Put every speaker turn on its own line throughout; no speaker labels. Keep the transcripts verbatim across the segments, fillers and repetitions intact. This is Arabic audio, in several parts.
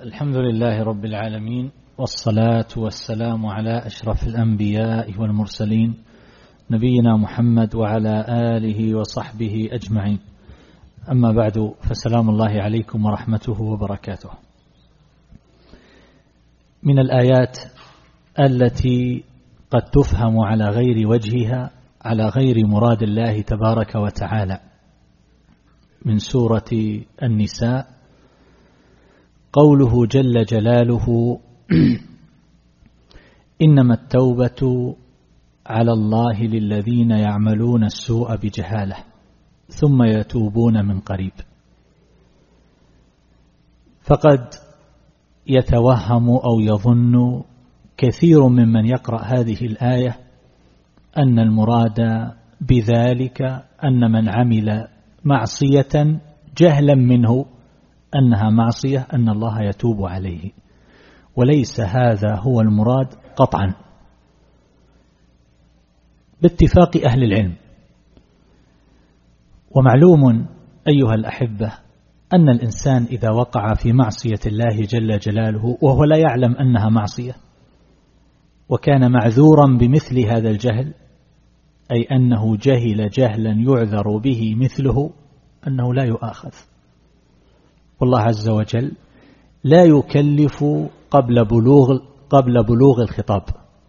الحمد لله رب العالمين، والصلاة والسلام على أشرف الأنبياء والمرسلين نبينا محمد وعلى آله وصحبه أجمعين. أما بعد، فسلام الله عليكم ورحمته وبركاته. من الآيات التي قد تفهم على غير وجهها، على غير مراد الله تبارك وتعالى، من سورة النساء قوله جل جلاله: إنما التوبة على الله للذين يعملون السوء بجهالة ثم يتوبون من قريب. فقد يتوهم أو يظن كثير ممن يقرأ هذه الآية أن المراد بذلك أن من عمل معصية جهلا منه أنها معصية أن الله يتوب عليه، وليس هذا هو المراد قطعا باتفاق أهل العلم. ومعلوم أيها الأحبة أن الإنسان إذا وقع في معصية الله جل جلاله وهو لا يعلم أنها معصية، وكان معذورا بمثل هذا الجهل، أي أنه جهل جهلا يعذر به مثله، أنه لا يؤاخذ. والله عز وجل لا يكلف قبل بلوغ قبل بلوغ الخطاب،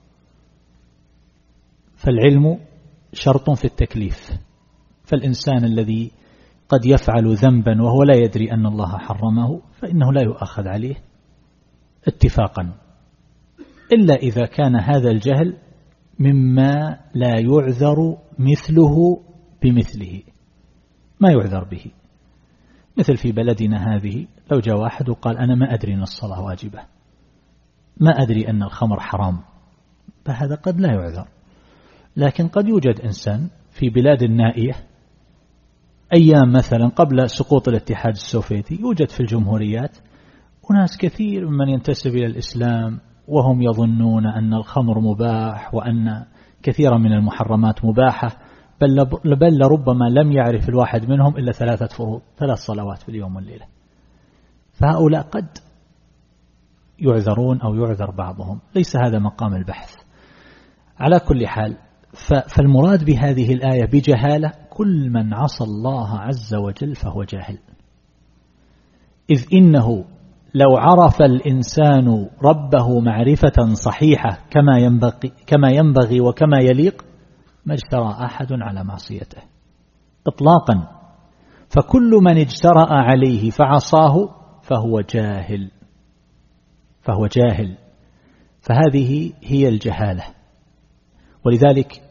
فالعلم شرط في التكليف. فالإنسان الذي قد يفعل ذنبا وهو لا يدري أن الله حرمه فإنه لا يؤاخذ عليه اتفاقا، إلا إذا كان هذا الجهل مما لا يعذر مثله بمثله، ما يعذر به. مثل في بلدنا هذه، لو جاء واحد وقال أنا ما أدري أن الصلاة واجبة، ما أدري أن الخمر حرام، فهذا قد لا يعذر. لكن قد يوجد إنسان في بلاد النائية أيام مثلا قبل سقوط الاتحاد السوفيتي، يوجد في الجمهوريات وناس كثير ممن ينتسب إلى الإسلام وهم يظنون أن الخمر مباح وأن كثيرا من المحرمات مباحة، بل, بل ربما لم يعرف الواحد منهم إلا ثلاثة فروض، ثلاث صلوات في اليوم والليلة. فهؤلاء قد يعذرون أو يعذر بعضهم، ليس هذا مقام البحث. على كل حال، فالمراد بهذه الآية بجهالة كل من عصى الله عز وجل فهو جاهل، إذ إنه لو عرف الإنسان ربه معرفة صحيحة كما ينبغي, كما ينبغي وكما يليق ما اجترأ أحد على معصيته إطلاقا. فكل من اجترأ عليه فعصاه فهو جاهل فهو جاهل فهذه هي الجهالة. ولذلك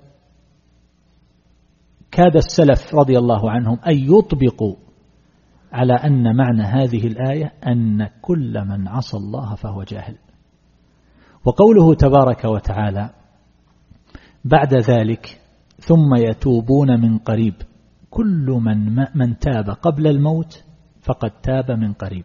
كاد السلف رضي الله عنهم أن يطبقوا على أن معنى هذه الآية أن كل من عصى الله فهو جاهل. وقوله تبارك وتعالى بعد ذلك ثم يتوبون من قريب، كل من, من تاب قبل الموت فقد تاب من قريب.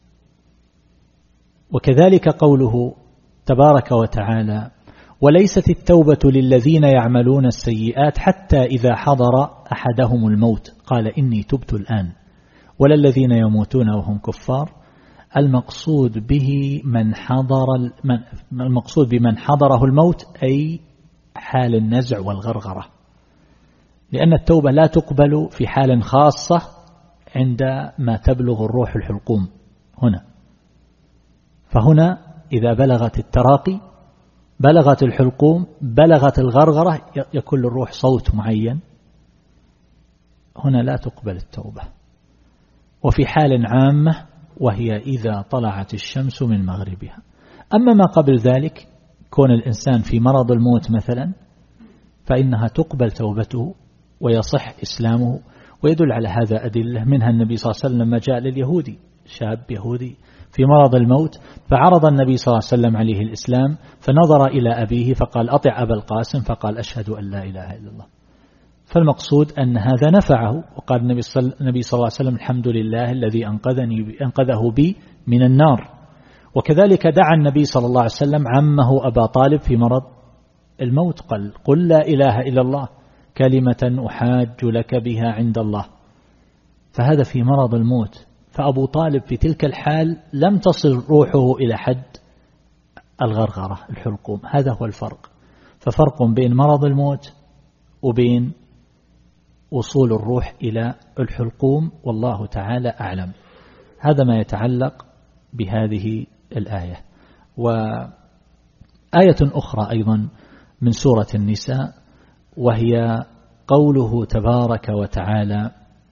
وكذلك قوله تبارك وتعالى وليست التوبة للذين يعملون السيئات حتى إذا حضر أحدهم الموت قال إني تبت الآن ولا الذين يموتون وهم كفار. المقصود به من حضر المقصود بمن حضره الموت أي حال النزع والغرغرة، لأن التوبة لا تقبل في حال خاصة عندما تبلغ الروح الحلقوم هنا. فهنا إذا بلغت التراقي، بلغت الحلقوم، بلغت الغرغرة، يكون الروح صوت معين، هنا لا تقبل التوبة. وفي حال عامة وهي إذا طلعت الشمس من مغربها. أما ما قبل ذلك كون الإنسان في مرض الموت مثلا فإنها تقبل توبته ويصح إسلامه. ويدل على هذا أدلة، منها النبي صلى الله عليه وسلم لما جاء لليهودي، شاب يهودي في مرض الموت، فعرض النبي صلى الله عليه وسلم عليه الإسلام، فنظر إلى أبيه فقال أطع أبا القاسم، فقال أشهد أن لا إله إلا الله. فالمقصود أن هذا نفعه، وقال النبي صلى الله عليه وسلم الحمد لله الذي أنقذني أنقذه بي من النار. وكذلك دعا النبي صلى الله عليه وسلم عمه أبا طالب في مرض الموت، قال قل لا إله إلا الله كلمة أحاج لك بها عند الله. فهذا في مرض الموت، فأبو طالب في تلك الحال لم تصل روحه إلى حد الغرغرة الحلقوم. هذا هو الفرق. ففرق بين مرض الموت وبين وصول الروح إلى الحلقوم، والله تعالى أعلم. هذا ما يتعلق بهذه الآية. وآية أخرى أيضا من سورة النساء، وهي قوله تبارك وتعالى: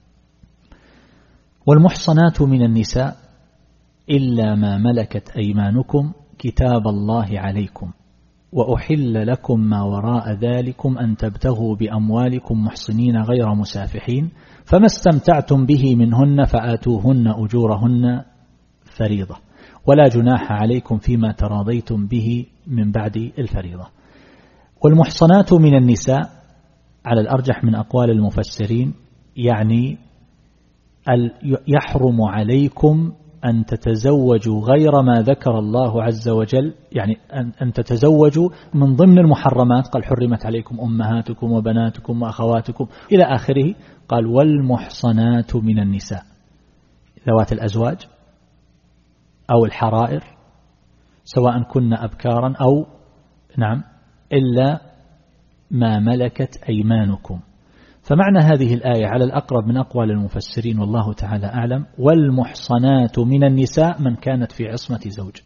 والمحصنات من النساء إلا ما ملكت أيمانكم كتاب الله عليكم وأحل لكم ما وراء ذلكم أن تبتغوا بأموالكم محصنين غير مسافحين فما استمتعتم به منهن فآتوهن أجورهن فريضة ولا جناح عليكم فيما تراضيتم به من بعد الفريضة. والمحصنات من النساء على الأرجح من أقوال المفسرين يعني يحرم عليكم أن تتزوجوا غير ما ذكر الله عز وجل، يعني أن تتزوجوا من ضمن المحرمات. قال: حرمت عليكم أمهاتكم وبناتكم وأخواتكم إلى آخره. قال: والمحصنات من النساء ذوات الأزواج أو الحرائر سواء كن أبكارا أو نعم إلا ما ملكت أيمانكم. فمعنى هذه الآية على الأقرب من أقوال المفسرين والله تعالى أعلم: والمحصنات من النساء من كانت في عصمة زوج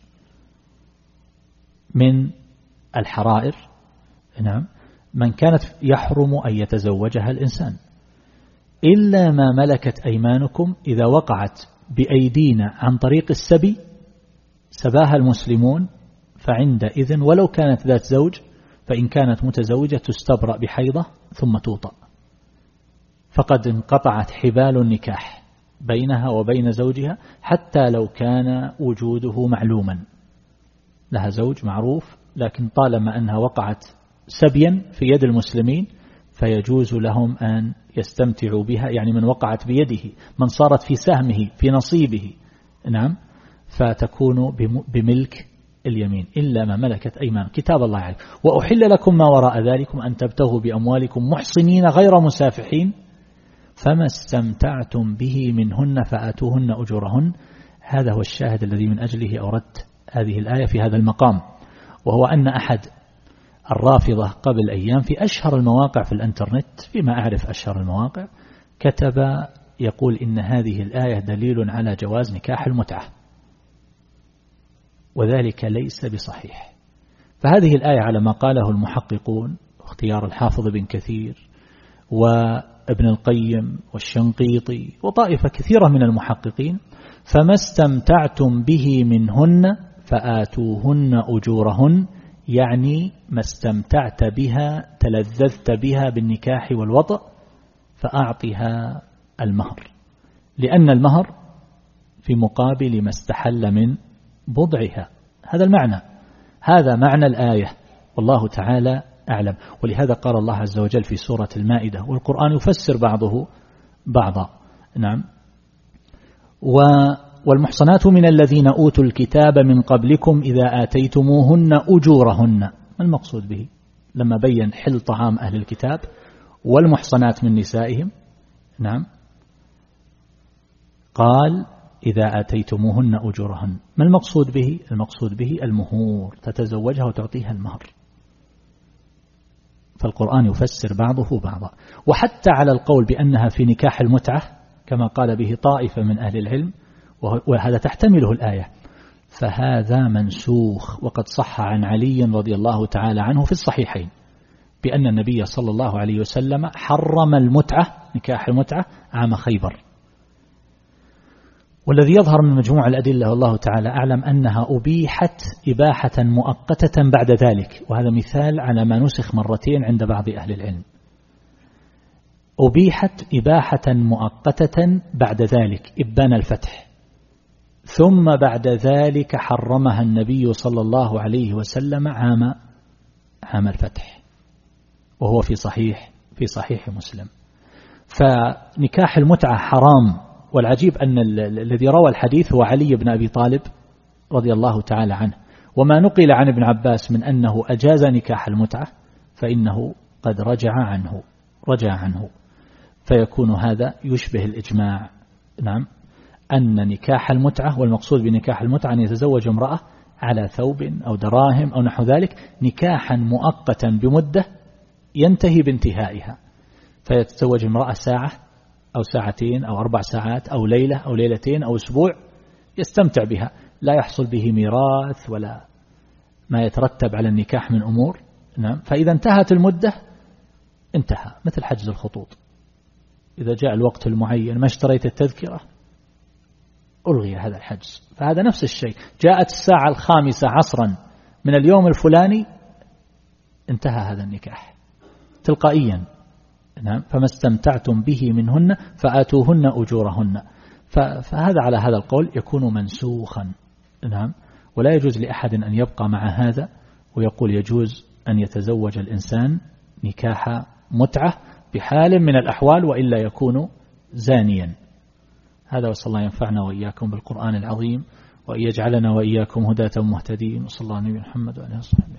من الحرائر، نعم، من كانت يحرم أن يتزوجها الإنسان، إلا ما ملكت أيمانكم إذا وقعت بأيدينا عن طريق السبي سباها المسلمون، فعندئذ ولو كانت ذات زوج فإن كانت متزوجة تستبرأ بحيضة ثم توطأ، فقد انقطعت حبال النكاح بينها وبين زوجها حتى لو كان وجوده معلوما، لها زوج معروف، لكن طالما أنها وقعت سبيا في يد المسلمين فيجوز لهم أن يستمتعوا بها، يعني من وقعت بيده، من صارت في سهمه في نصيبه، نعم، فتكون بملك اليمين إلا ما ملكت أيمان كتاب الله عليكم. وأحل لكم ما وراء ذلكم أن تبتغوا بأموالكم محصنين غير مسافحين فما استمتعتم به منهن فآتوهن أجورهن. هذا هو الشاهد الذي من أجله أوردت هذه الآية في هذا المقام، وهو أن أحد الرافضة قبل أيام في أشهر المواقع في الانترنت، فيما أعرف أشهر المواقع، كتب يقول إن هذه الآية دليل على جواز نكاح المتعة، وذلك ليس بصحيح. فهذه الآية على ما قاله المحققون، اختيار الحافظ بن كثير وابن القيم والشنقيطي وطائفة كثيرة من المحققين: فما استمتعتم به منهن فآتوهن أجورهن، يعني ما استمتعت بها تلذذت بها بالنكاح والوطأ فأعطها المهر، لأن المهر في مقابل ما استحل من بضعها. هذا المعنى، هذا معنى الآية، والله تعالى أعلم. ولهذا قال الله عز وجل في سورة المائدة، والقرآن يفسر بعضه بعضا، نعم: والمحصنات من الذين أوتوا الكتاب من قبلكم إذا آتيتموهن أجورهن. ما المقصود به لما بين حل طعام أهل الكتاب والمحصنات من نسائهم؟ نعم، قال إذا آتيتموهن أجورهن. ما المقصود به؟ المقصود به المهور، تتزوجها وتعطيها المهر. فالقرآن يفسر بعضه بعضا. وحتى على القول بأنها في نكاح المتعة كما قال به طائفة من أهل العلم، وهذا تحتمله الآية، فهذا منسوخ. وقد صح عن علي رضي الله تعالى عنه في الصحيحين بأن النبي صلى الله عليه وسلم حرم المتعة، نكاح المتعة، عام خيبر. والذي يظهر من مجموع الأدلة والله تعالى أعلم أنها أبيحت إباحة مؤقتة بعد ذلك، وهذا مثال على ما نسخ مرتين عند بعض أهل العلم. أبيحت إباحة مؤقتة بعد ذلك إبان الفتح، ثم بعد ذلك حرمها النبي صلى الله عليه وسلم عام عام الفتح، وهو في صحيح في صحيح مسلم. فنكاح المتعة حرام. والعجيب أن الذي روى الحديث هو علي بن أبي طالب رضي الله تعالى عنه، وما نقل عن ابن عباس من أنه أجاز نكاح المتعة فإنه قد رجع عنه رجع عنه فيكون هذا يشبه الإجماع، نعم، أن نكاح المتعة، والمقصود بنكاح المتعة أن يتزوج امرأة على ثوب أو دراهم أو نحو ذلك، نكاحا مؤقتا بمدة ينتهي بانتهائها، فيتزوج امرأة ساعة أو ساعتين أو أربع ساعات أو ليلة أو ليلتين أو أسبوع يستمتع بها، لا يحصل به ميراث ولا ما يترتب على النكاح من أمور. نعم. فإذا انتهت المدة انتهى، مثل حجز الخطوط، إذا جاء الوقت المعين ما اشتريت التذكرة ألغي هذا الحجز. فهذا نفس الشيء، جاءت الساعة الخامسة عصرا من اليوم الفلاني انتهى هذا النكاح تلقائيا. نعم. فما استمتعتم به منهن فآتوهن أجورهن. فهذا على هذا القول يكون منسوخا. نعم. ولا يجوز لأحد أن يبقى مع هذا ويقول يجوز أن يتزوج الإنسان نكاح متعة بحال من الأحوال وإلا يكون زانيا. هذا، وصلى الله ينفعنا وإياكم بالقرآن العظيم وأن يجعلنا وإياكم هداة مهتدين، وصلى الله على نبينا محمد وعلى آله وصحبه.